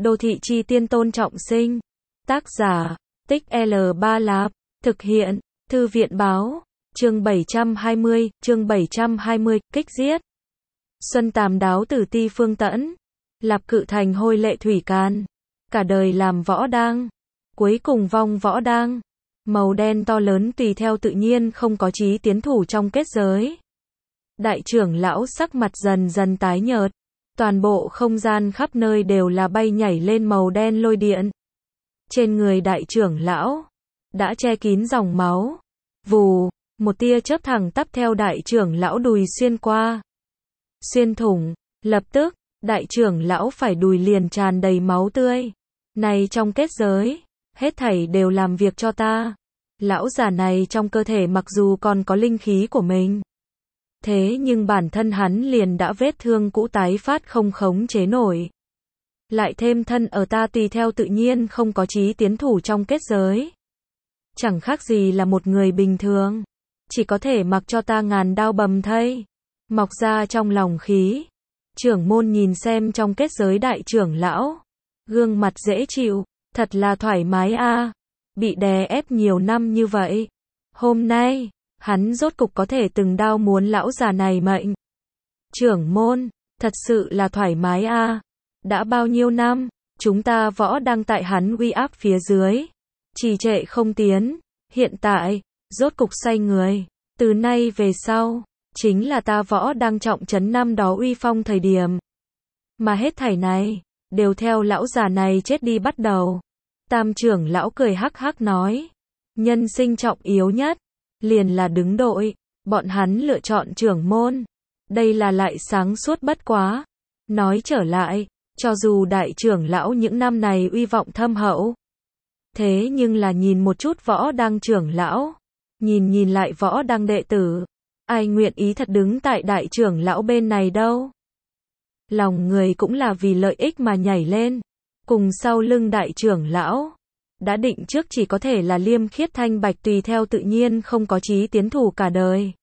Đô thị chi tiên Tôn Trọng Sinh. Tác giả, Tích L3 Lạp. Thực hiện, Thư viện báo. Chương 720, kích giết. Xuân Tàm đáo tử ti phương tẫn. Lạp cự thành hôi lệ thủy can. Cả đời làm võ đang. Cuối cùng vong võ đang. Màu đen to lớn tùy theo tự nhiên không có chí tiến thủ trong kết giới. Đại trưởng lão sắc mặt dần dần tái nhợt. Toàn bộ không gian khắp nơi đều là bay nhảy lên màu đen lôi điện. Trên người đại trưởng lão đã che kín dòng máu. Vù, một tia chớp thẳng tắp theo đại trưởng lão đùi xuyên qua. Xuyên thủng, lập tức, đại trưởng lão phải đùi liền tràn đầy máu tươi. Này trong kết giới, hết thảy đều làm việc cho ta. Lão già này trong cơ thể mặc dù còn có linh khí của mình, thế nhưng bản thân hắn liền đã vết thương cũ tái phát không khống chế nổi. Lại thêm thân ở ta tùy theo tự nhiên không có chí tiến thủ trong kết giới. Chẳng khác gì là một người bình thường. Chỉ có thể mặc cho ta ngàn đao bầm thây. Mọc ra trong lòng khí. Trưởng môn nhìn xem trong kết giới đại trưởng lão. Gương mặt dễ chịu. Thật là thoải mái a. Bị đè ép nhiều năm như vậy. Hôm nay, hắn rốt cục có thể từng đao muốn lão già này mệnh. Trưởng môn, thật sự là thoải mái a. Đã bao nhiêu năm, chúng ta võ đang tại hắn uy áp phía dưới. Trì trệ không tiến. Hiện tại, rốt cục xoay người. Từ nay về sau, chính là ta võ đang trọng trấn năm đó uy phong thời điểm. Mà hết thảy này, đều theo lão già này chết đi bắt đầu. Tam trưởng lão cười hắc hắc nói. Nhân sinh trọng yếu nhất, liền là đứng đội. Bọn hắn lựa chọn trưởng môn. Đây là lại sáng suốt bất quá. Nói trở lại, cho dù đại trưởng lão những năm này uy vọng thâm hậu. Thế nhưng là nhìn một chút võ đang trưởng lão. Nhìn lại võ đang đệ tử. Ai nguyện ý thật đứng tại đại trưởng lão bên này đâu. Lòng người cũng là vì lợi ích mà nhảy lên. Cùng sau lưng đại trưởng lão. Đã định trước chỉ có thể là liêm khiết thanh bạch tùy theo tự nhiên không có chí tiến thủ cả đời.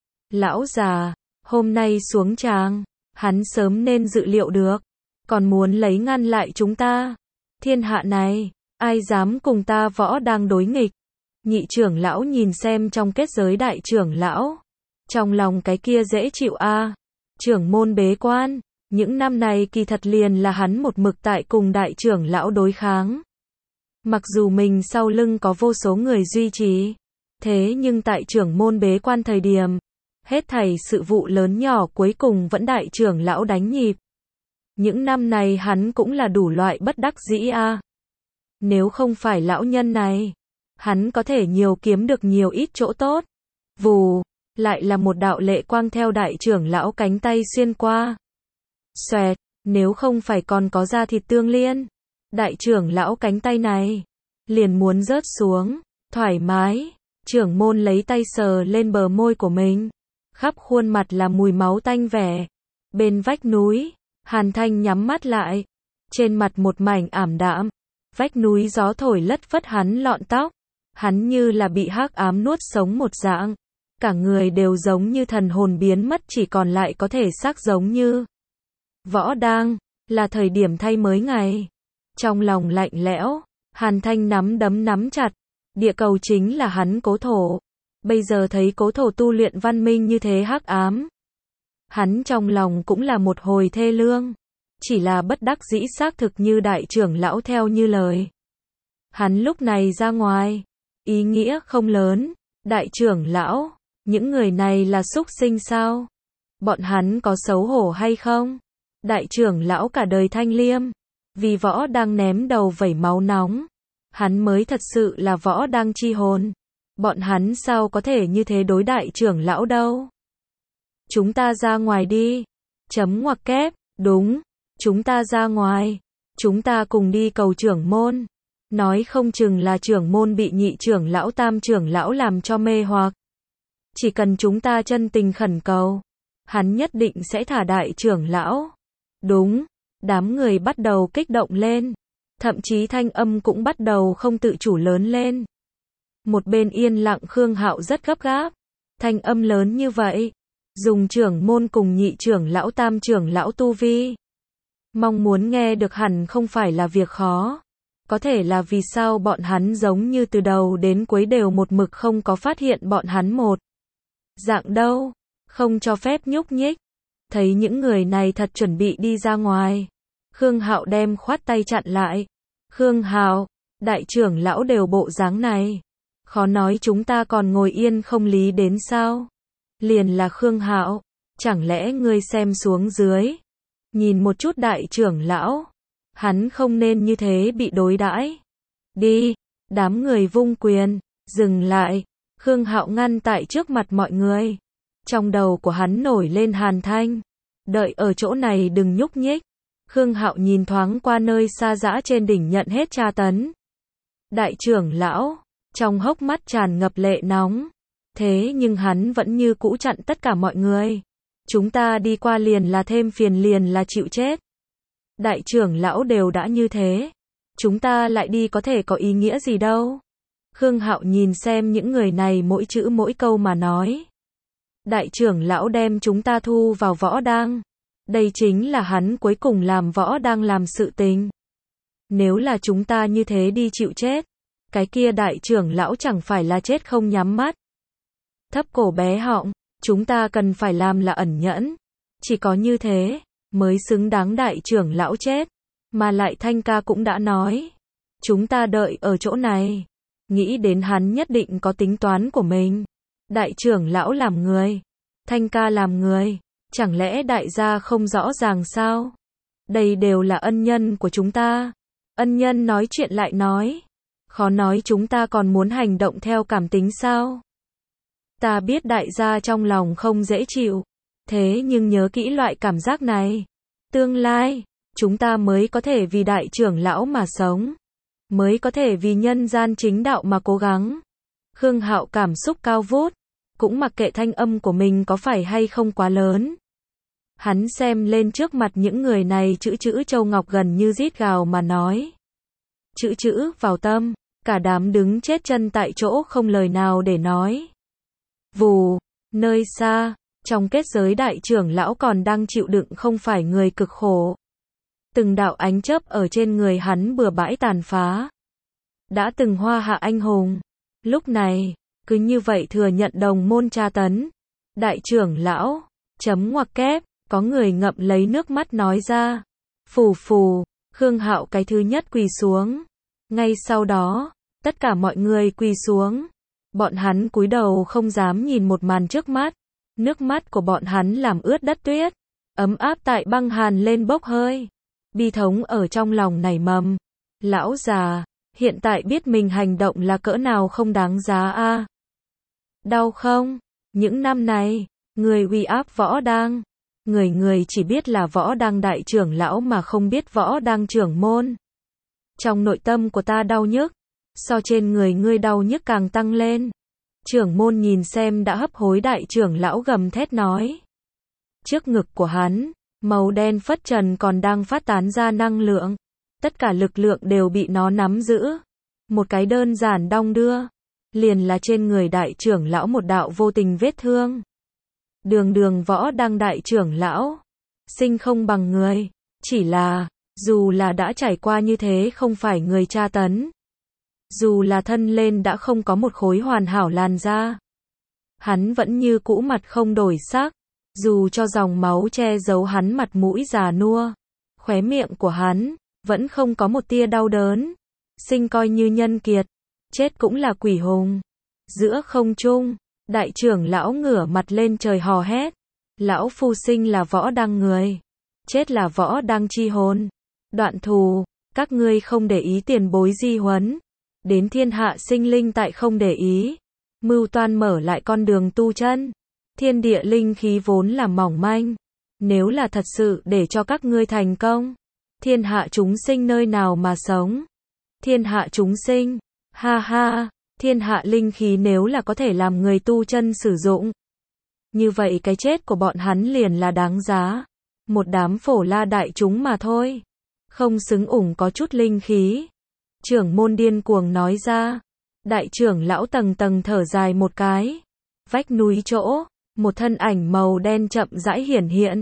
Lão già, hôm nay xuống tràng, hắn sớm nên dự liệu được. Còn muốn lấy ngăn lại chúng ta. Thiên hạ này, ai dám cùng ta võ đang đối nghịch. Nhị trưởng lão nhìn xem trong kết giới đại trưởng lão. Trong lòng cái kia dễ chịu a. Trưởng môn bế quan. Những năm này kỳ thật liền là hắn một mực tại cùng đại trưởng lão đối kháng. Mặc dù mình sau lưng có vô số người duy trì. Thế nhưng tại trưởng môn bế quan thời điểm. Hết thảy sự vụ lớn nhỏ cuối cùng vẫn đại trưởng lão đánh nhịp. Những năm này hắn cũng là đủ loại bất đắc dĩ a. Nếu không phải lão nhân này, hắn có thể nhiều kiếm được nhiều ít chỗ tốt. Vù, lại là một đạo lệ quang theo đại trưởng lão cánh tay xuyên qua. Xoẹt, nếu không phải còn có da thịt tương liên, đại trưởng lão cánh tay này liền muốn rớt xuống. Thoải mái, trưởng môn lấy tay sờ lên bờ môi của mình. Khắp khuôn mặt là mùi máu tanh vẻ. Bên vách núi, Hàn Thanh nhắm mắt lại. Trên mặt một mảnh ảm đạm. Vách núi gió thổi lất phất hắn lọn tóc. Hắn như là bị hắc ám nuốt sống một dạng. Cả người đều giống như thần hồn biến mất, chỉ còn lại có thể xác giống như võ đang, là thời điểm thay mới ngày. Trong lòng lạnh lẽo, Hàn Thanh nắm đấm nắm chặt. Địa cầu chính là hắn cố thổ. Bây giờ thấy cố thổ tu luyện văn minh như thế hắc ám. Hắn trong lòng cũng là một hồi thê lương. Chỉ là bất đắc dĩ xác thực như đại trưởng lão theo như lời. Hắn lúc này ra ngoài. Ý nghĩa không lớn. Đại trưởng lão, những người này là súc sinh sao? Bọn hắn có xấu hổ hay không? Đại trưởng lão cả đời thanh liêm. Vì võ đang ném đầu vẩy máu nóng. Hắn mới thật sự là võ đang chi hồn. Bọn hắn sao có thể như thế đối đại trưởng lão đâu? Chúng ta ra ngoài đi. Chấm ngoặc kép, đúng. Chúng ta ra ngoài. Chúng ta cùng đi cầu trưởng môn. Nói không chừng là trưởng môn bị nhị trưởng lão tam trưởng lão làm cho mê hoặc. Chỉ cần chúng ta chân tình khẩn cầu, hắn nhất định sẽ thả đại trưởng lão. Đúng, đám người bắt đầu kích động lên. Thậm chí thanh âm cũng bắt đầu không tự chủ lớn lên. Một bên yên lặng Khương Hạo rất gấp gáp. Thanh âm lớn như vậy. Dùng trưởng môn cùng nhị trưởng lão tam trưởng lão tu vi. Mong muốn nghe được hẳn không phải là việc khó. Có thể là vì sao bọn hắn giống như từ đầu đến cuối đều một mực không có phát hiện bọn hắn một dạng đâu, không cho phép nhúc nhích. Thấy những người này thật chuẩn bị đi ra ngoài. Khương Hạo đem khoát tay chặn lại. Khương Hạo, đại trưởng lão đều bộ dáng này. Khó nói chúng ta còn ngồi yên không lý đến sao? Liền là Khương Hạo, chẳng lẽ ngươi xem xuống dưới? Nhìn một chút đại trưởng lão. Hắn không nên như thế bị đối đãi. Đi, đám người vung quyền, dừng lại. Khương Hạo ngăn tại trước mặt mọi người. Trong đầu của hắn nổi lên hàn thanh. Đợi ở chỗ này đừng nhúc nhích. Khương Hạo nhìn thoáng qua nơi xa dã trên đỉnh nhận hết tra tấn. Đại trưởng lão, trong hốc mắt tràn ngập lệ nóng. Thế nhưng hắn vẫn như cũ chặn tất cả mọi người. Chúng ta đi qua liền là thêm phiền liền là chịu chết. Đại trưởng lão đều đã như thế. Chúng ta lại đi có thể có ý nghĩa gì đâu. Khương Hạo nhìn xem những người này mỗi chữ mỗi câu mà nói. Đại trưởng lão đem chúng ta thu vào võ đang. Đây chính là hắn cuối cùng làm võ đang làm sự tình. Nếu là chúng ta như thế đi chịu chết, cái kia đại trưởng lão chẳng phải là chết không nhắm mắt. Thấp cổ bé họng, chúng ta cần phải làm là ẩn nhẫn. Chỉ có như thế, mới xứng đáng đại trưởng lão chết. Mà lại Thanh ca cũng đã nói. Chúng ta đợi ở chỗ này. Nghĩ đến hắn nhất định có tính toán của mình. Đại trưởng lão làm người. Thanh ca làm người. Chẳng lẽ đại gia không rõ ràng sao? Đây đều là ân nhân của chúng ta. Ân nhân nói chuyện lại nói. Khó nói chúng ta còn muốn hành động theo cảm tính sao? Ta biết đại gia trong lòng không dễ chịu. Thế nhưng nhớ kỹ loại cảm giác này. Tương lai, chúng ta mới có thể vì đại trưởng lão mà sống. Mới có thể vì nhân gian chính đạo mà cố gắng. Khương Hạo cảm xúc cao vút. Cũng mặc kệ thanh âm của mình có phải hay không quá lớn. Hắn xem lên trước mặt những người này chữ Châu Ngọc gần như rít gào mà nói. Chữ vào tâm, cả đám đứng chết chân tại chỗ không lời nào để nói. Vù, nơi xa, trong kết giới đại trưởng lão còn đang chịu đựng không phải người cực khổ. Từng đạo ánh chớp ở trên người hắn bừa bãi tàn phá. Đã từng hoa hạ anh hùng. Lúc này, cứ như vậy thừa nhận đồng môn tra tấn. Đại trưởng lão, chấm ngoặc kép, có người ngậm lấy nước mắt nói ra. Phù phù, Khương Hạo cái thứ nhất quỳ xuống. Ngay sau đó, tất cả mọi người quỳ xuống. Bọn hắn cúi đầu không dám nhìn một màn trước mắt. Nước mắt của bọn hắn làm ướt đất tuyết. Ấm áp tại băng hàn lên bốc hơi. Bi thống ở trong lòng nảy mầm. Lão già, hiện tại biết mình hành động là cỡ nào không đáng giá a. Đau không? Những năm này, người uy áp võ đang. Người chỉ biết là võ đang đại trưởng lão mà không biết võ đang trưởng môn. Trong nội tâm của ta đau nhức. So trên người ngươi đau nhức càng tăng lên. Trưởng môn nhìn xem đã hấp hối đại trưởng lão gầm thét nói. Trước ngực của hắn, màu đen phất trần còn đang phát tán ra năng lượng. Tất cả lực lượng đều bị nó nắm giữ. Một cái đơn giản đong đưa. Liền là trên người đại trưởng lão một đạo vô tình vết thương. Đường võ đang đại trưởng lão. Sinh không bằng người. Chỉ là, dù là đã trải qua như thế không phải người tra tấn. Dù là thân lên đã không có một khối hoàn hảo làn da. Hắn vẫn như cũ mặt không đổi sắc. Dù cho dòng máu che giấu hắn mặt mũi già nua. Khóe miệng của hắn, vẫn không có một tia đau đớn. Sinh coi như nhân kiệt. Chết cũng là quỷ hùng. Giữa không trung, đại trưởng lão ngửa mặt lên trời hò hét. Lão phu sinh là võ đang người. Chết là võ đang chi hồn. Đoạn thù, các ngươi không để ý tiền bối di huấn. Đến thiên hạ sinh linh tại không để ý. Mưu toan mở lại con đường tu chân. Thiên địa linh khí vốn là mỏng manh. Nếu là thật sự để cho các ngươi thành công. Thiên hạ chúng sinh nơi nào mà sống. Thiên hạ chúng sinh. Ha ha, thiên hạ linh khí nếu là có thể làm người tu chân sử dụng. Như vậy cái chết của bọn hắn liền là đáng giá. Một đám phổ la đại chúng mà thôi. Không xứng ủng có chút linh khí. Trưởng môn điên cuồng nói ra. Đại trưởng lão tầng tầng thở dài một cái. Vách núi chỗ, một thân ảnh màu đen chậm rãi hiển hiện.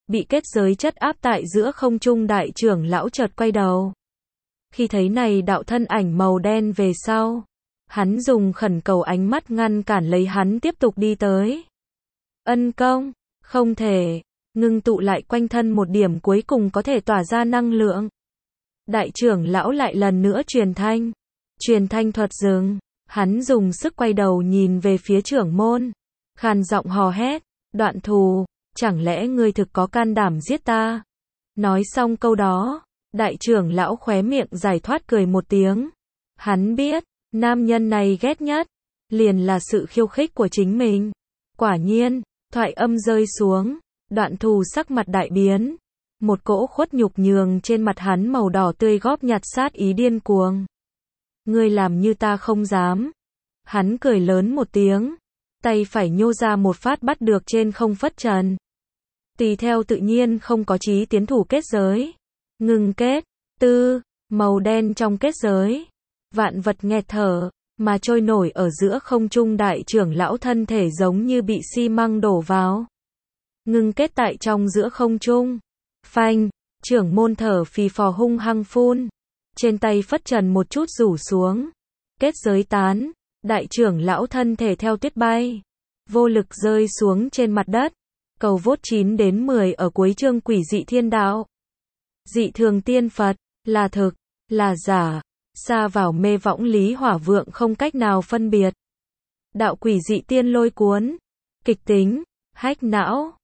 bị kết giới chất áp tại giữa không trung. Đại trưởng lão chợt quay đầu. Khi thấy này đạo thân ảnh màu đen về sau, hắn dùng khẩn cầu ánh mắt ngăn cản lấy hắn tiếp tục đi tới. Ân công, không thể, ngưng tụ lại quanh thân một điểm cuối cùng có thể tỏa ra năng lượng. Đại trưởng lão lại lần nữa truyền thanh thuật dừng, hắn dùng sức quay đầu nhìn về phía trưởng môn, khàn giọng hò hét, Đoạn Thù, chẳng lẽ ngươi thực có can đảm giết ta? Nói xong câu đó, đại trưởng lão khóe miệng giải thoát cười một tiếng. Hắn biết, nam nhân này ghét nhất, liền là sự khiêu khích của chính mình. Quả nhiên, thoại âm rơi xuống, Đoạn Thù sắc mặt đại biến. Một cỗ khuất nhục nhường trên mặt hắn màu đỏ tươi góp nhặt sát ý điên cuồng. Ngươi làm như ta không dám. Hắn cười lớn một tiếng, tay phải nhô ra một phát bắt được trên không phất trần. Tùy theo tự nhiên không có chí tiến thủ kết giới. Ngừng kết, màu đen trong kết giới. Vạn vật nghẹt thở, mà trôi nổi ở giữa không trung. Đại trưởng lão thân thể giống như bị xi măng đổ vào. Ngừng kết tại trong giữa không trung. Phanh, trưởng môn thở phì phò hung hăng phun. Trên tay phất trần một chút rủ xuống. Kết giới tán, đại trưởng lão thân thể theo tuyết bay. Vô lực rơi xuống trên mặt đất. Cầu vốt 9 đến 10 ở cuối chương Quỷ dị thiên đạo. Dị thường tiên Phật, là thực, là giả, xa vào mê võng Lý Hỏa Vượng không cách nào phân biệt. Đạo quỷ dị tiên lôi cuốn, kịch tính, hách não.